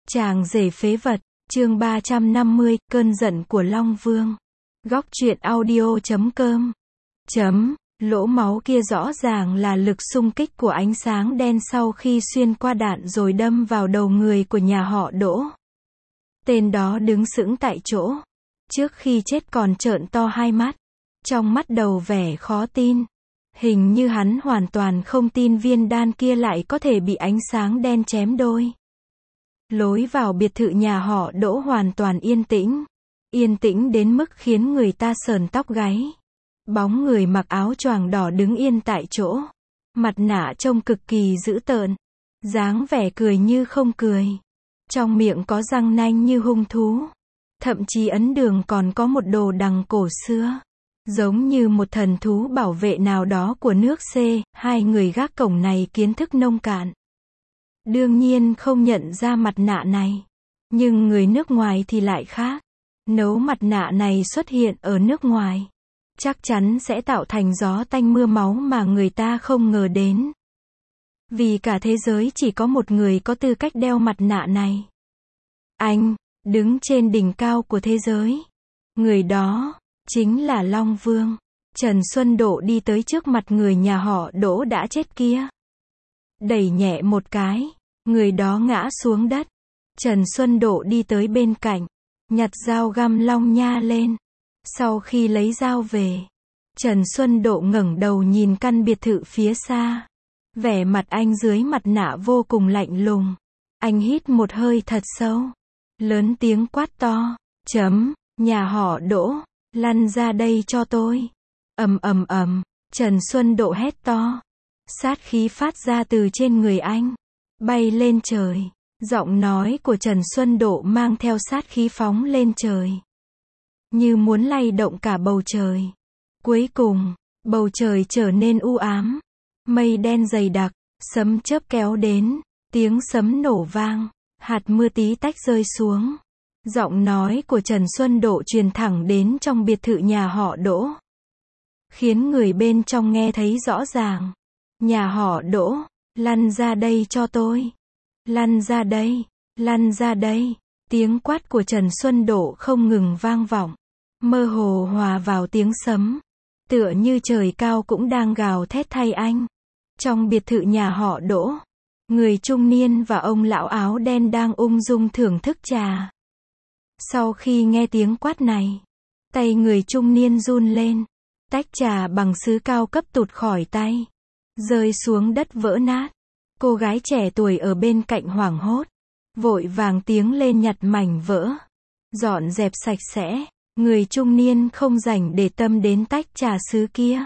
Chàng rể phế vật, chương 350, cơn giận của Long Vương. Góc truyện audio.com. Lỗ máu kia rõ ràng là lực xung kích của ánh sáng đen sau khi xuyên qua đạn rồi đâm vào đầu người của nhà họ Đỗ. Tên đó đứng sững tại chỗ. Trước khi chết còn trợn to hai mắt. Trong mắt đầu vẻ khó tin. Hình như hắn hoàn toàn không tin viên đan kia lại có thể bị ánh sáng đen chém đôi. Lối vào biệt thự nhà họ Đỗ hoàn toàn yên tĩnh. Yên tĩnh đến mức khiến người ta sởn tóc gáy. Bóng người mặc áo choàng đỏ đứng yên tại chỗ. Mặt nạ trông cực kỳ dữ tợn. Dáng vẻ cười như không cười. Trong miệng có răng nanh như hung thú. Thậm chí ấn đường còn có một đồ đằng cổ xưa. Giống như một thần thú bảo vệ nào đó của nước C. Hai người gác cổng này kiến thức nông cạn. Đương nhiên không nhận ra mặt nạ này. Nhưng người nước ngoài thì lại khác. Nếu mặt nạ này xuất hiện ở nước ngoài, chắc chắn sẽ tạo thành gió tanh mưa máu mà người ta không ngờ đến. Vì cả thế giới chỉ có một người có tư cách đeo mặt nạ này. Anh, đứng trên đỉnh cao của thế giới. Người đó, chính là Long Vương. Trần Xuân Độ đi tới trước mặt người nhà họ Đỗ đã chết kia. Đẩy nhẹ một cái, người đó ngã xuống đất. Trần Xuân Độ đi tới bên cạnh, nhặt dao găm Long Nha lên. Sau khi lấy dao về, Trần Xuân Độ ngẩng đầu nhìn căn biệt thự phía xa. Vẻ mặt anh dưới mặt nạ vô cùng lạnh lùng. Anh hít một hơi thật sâu, lớn tiếng quát to, nhà họ Đỗ, lăn ra đây cho tôi. Ầm ầm ầm, Trần Xuân Độ hét to. Sát khí phát ra từ trên người anh, bay lên trời. Giọng nói của Trần Xuân Độ mang theo sát khí phóng lên trời, như muốn lay động cả bầu trời. Cuối cùng, bầu trời trở nên u ám. Mây đen dày đặc, sấm chớp kéo đến, tiếng sấm nổ vang, hạt mưa tí tách rơi xuống. Giọng nói của Trần Xuân Độ truyền thẳng đến trong biệt thự nhà họ Đỗ, khiến người bên trong nghe thấy rõ ràng. Nhà họ Đỗ, lăn ra đây cho tôi. Lăn ra đây, lăn ra đây. Tiếng quát của Trần Xuân Độ không ngừng vang vọng, mơ hồ hòa vào tiếng sấm. Tựa như trời cao cũng đang gào thét thay anh. Trong biệt thự nhà họ Đỗ, người trung niên và ông lão áo đen đang ung dung thưởng thức trà. Sau khi nghe tiếng quát này, tay người trung niên run lên. Tách trà bằng sứ cao cấp tụt khỏi tay, rơi xuống đất vỡ nát. Cô gái trẻ tuổi ở bên cạnh hoảng hốt, vội vàng tiến lên nhặt mảnh vỡ, dọn dẹp sạch sẽ. Người trung niên không rảnh để tâm đến tách trà sứ kia.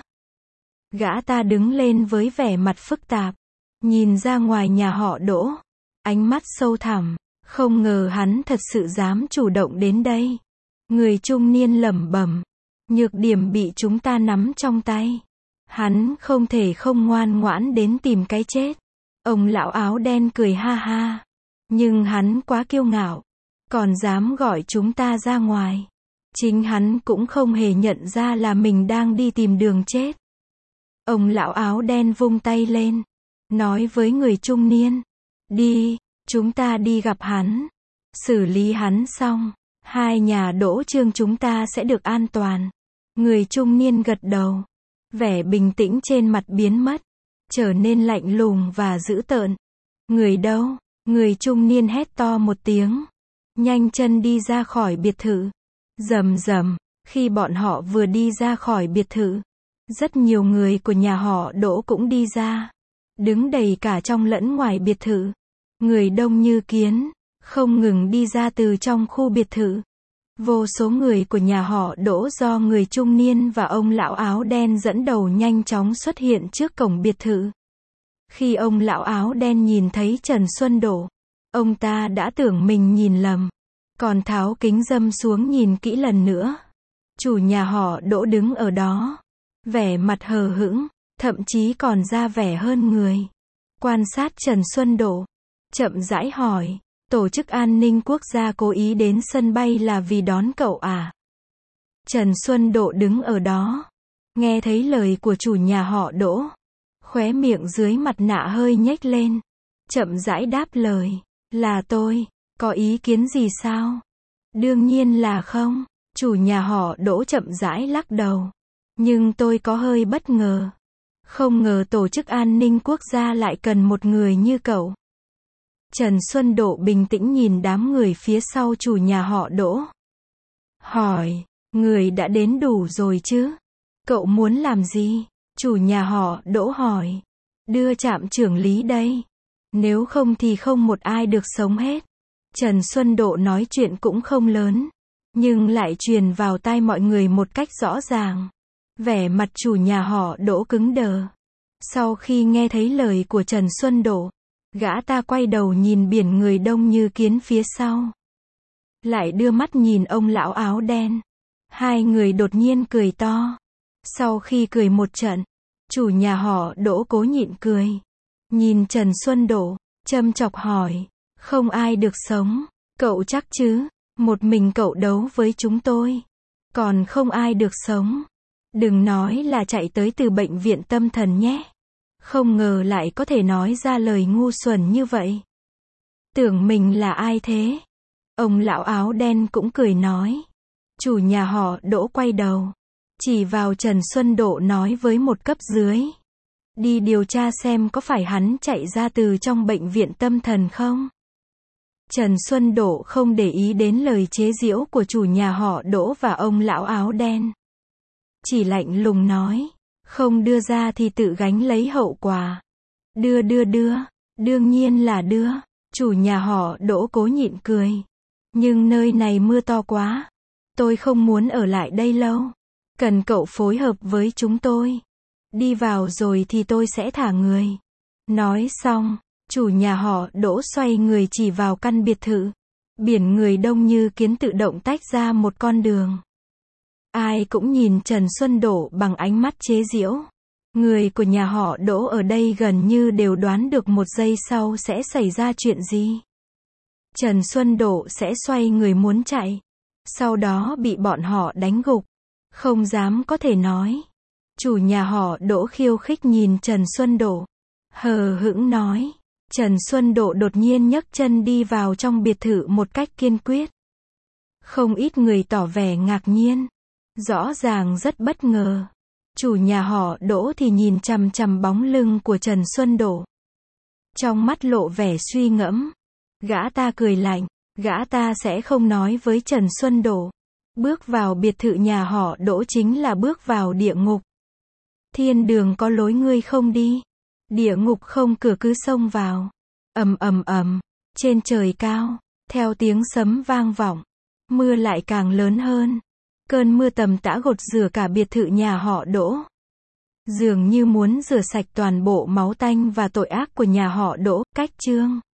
Gã ta đứng lên với vẻ mặt phức tạp, nhìn ra ngoài nhà họ Đỗ, ánh mắt sâu thẳm. Không ngờ hắn thật sự dám chủ động đến đây. Người trung niên lẩm bẩm, nhược điểm bị chúng ta nắm trong tay. Hắn không thể không ngoan ngoãn đến tìm cái chết. Ông lão áo đen cười ha ha. Nhưng hắn quá kiêu ngạo, còn dám gọi chúng ta ra ngoài. Chính hắn cũng không hề nhận ra là mình đang đi tìm đường chết. Ông lão áo đen vung tay lên, nói với người trung niên, đi, chúng ta đi gặp hắn. Xử lý hắn xong, hai nhà Đỗ Trương chúng ta sẽ được an toàn. Người trung niên gật đầu. Vẻ bình tĩnh trên mặt biến mất, trở nên lạnh lùng và dữ tợn. Người đâu? Người trung niên hét to một tiếng, nhanh chân đi ra khỏi biệt thự. Rầm rầm, khi bọn họ vừa đi ra khỏi biệt thự, rất nhiều người của nhà họ Đỗ cũng đi ra, đứng đầy cả trong lẫn ngoài biệt thự. Người đông như kiến, không ngừng đi ra từ trong khu biệt thự. Vô số người của nhà họ Đỗ do người trung niên và ông lão áo đen dẫn đầu nhanh chóng xuất hiện trước cổng biệt thự. Khi ông lão áo đen nhìn thấy Trần Xuân Độ, ông ta đã tưởng mình nhìn lầm, còn tháo kính râm xuống nhìn kỹ lần nữa. Chủ nhà họ Đỗ đứng ở đó, vẻ mặt hờ hững, thậm chí còn ra vẻ hơn người. Quan sát Trần Xuân Độ, chậm rãi hỏi, tổ chức an ninh quốc gia cố ý đến sân bay là vì đón cậu à? Trần Xuân Độ đứng ở đó, nghe thấy lời của chủ nhà họ Đỗ, khóe miệng dưới mặt nạ hơi nhếch lên, chậm rãi đáp lời, là tôi. Có ý kiến gì sao? Đương nhiên là không. Chủ nhà họ Đỗ chậm rãi lắc đầu. Nhưng tôi có hơi bất ngờ. Không ngờ tổ chức an ninh quốc gia lại cần một người như cậu. Trần Xuân Độ bình tĩnh nhìn đám người phía sau chủ nhà họ Đỗ. Hỏi, người đã đến đủ rồi chứ? Cậu muốn làm gì? Chủ nhà họ Đỗ hỏi. Đưa trạm trưởng lý đây. Nếu không thì không một ai được sống hết. Trần Xuân Độ nói chuyện cũng không lớn, nhưng lại truyền vào tai mọi người một cách rõ ràng. Vẻ mặt chủ nhà họ Đỗ cứng đờ. Sau khi nghe thấy lời của Trần Xuân Độ, gã ta quay đầu nhìn biển người đông như kiến phía sau. Lại đưa mắt nhìn ông lão áo đen. Hai người đột nhiên cười to. Sau khi cười một trận, chủ nhà họ Đỗ cố nhịn cười. Nhìn Trần Xuân Độ, châm chọc hỏi. Không ai được sống. Cậu chắc chứ? Một mình cậu đấu với chúng tôi. Còn không ai được sống. Đừng nói là chạy tới từ bệnh viện tâm thần nhé. Không ngờ lại có thể nói ra lời ngu xuẩn như vậy. Tưởng mình là ai thế? Ông lão áo đen cũng cười nói. Chủ nhà họ Đỗ quay đầu, chỉ vào Trần Xuân Độ nói với một cấp dưới. Đi điều tra xem có phải hắn chạy ra từ trong bệnh viện tâm thần không? Trần Xuân Độ không để ý đến lời chế giễu của chủ nhà họ Đỗ và ông lão áo đen. Chỉ lạnh lùng nói, không đưa ra thì tự gánh lấy hậu quả. Đưa, đương nhiên là đưa. Chủ nhà họ Đỗ cố nhịn cười. Nhưng nơi này mưa to quá. Tôi không muốn ở lại đây lâu. Cần cậu phối hợp với chúng tôi. Đi vào rồi thì tôi sẽ thả người. Nói xong, chủ nhà họ Đỗ xoay người chỉ vào căn biệt thự. Biển người đông như kiến tự động tách ra một con đường. Ai cũng nhìn Trần Xuân Độ bằng ánh mắt chế giễu. Người của nhà họ Đỗ ở đây gần như đều đoán được một giây sau sẽ xảy ra chuyện gì. Trần Xuân Độ sẽ xoay người muốn chạy. Sau đó bị bọn họ đánh gục. Không dám có thể nói. Chủ nhà họ Đỗ khiêu khích nhìn Trần Xuân Độ. Hờ hững nói. Trần Xuân Độ đột nhiên nhấc chân đi vào trong biệt thự một cách kiên quyết. Không ít người tỏ vẻ ngạc nhiên. Rõ ràng rất bất ngờ. Chủ nhà họ Đỗ thì nhìn chằm chằm bóng lưng của Trần Xuân Độ. Trong mắt lộ vẻ suy ngẫm. Gã ta cười lạnh. Gã ta sẽ không nói với Trần Xuân Độ. Bước vào biệt thự nhà họ Đỗ chính là bước vào địa ngục. Thiên đường có lối ngươi không đi. Địa ngục không cửa cứ xông vào. Ầm ầm ầm. Trên trời cao, theo tiếng sấm vang vọng, mưa lại càng lớn hơn. Cơn mưa tầm tã gột rửa cả biệt thự nhà họ Đỗ. Dường như muốn rửa sạch toàn bộ máu tanh và tội ác của nhà họ Đỗ. Cách chương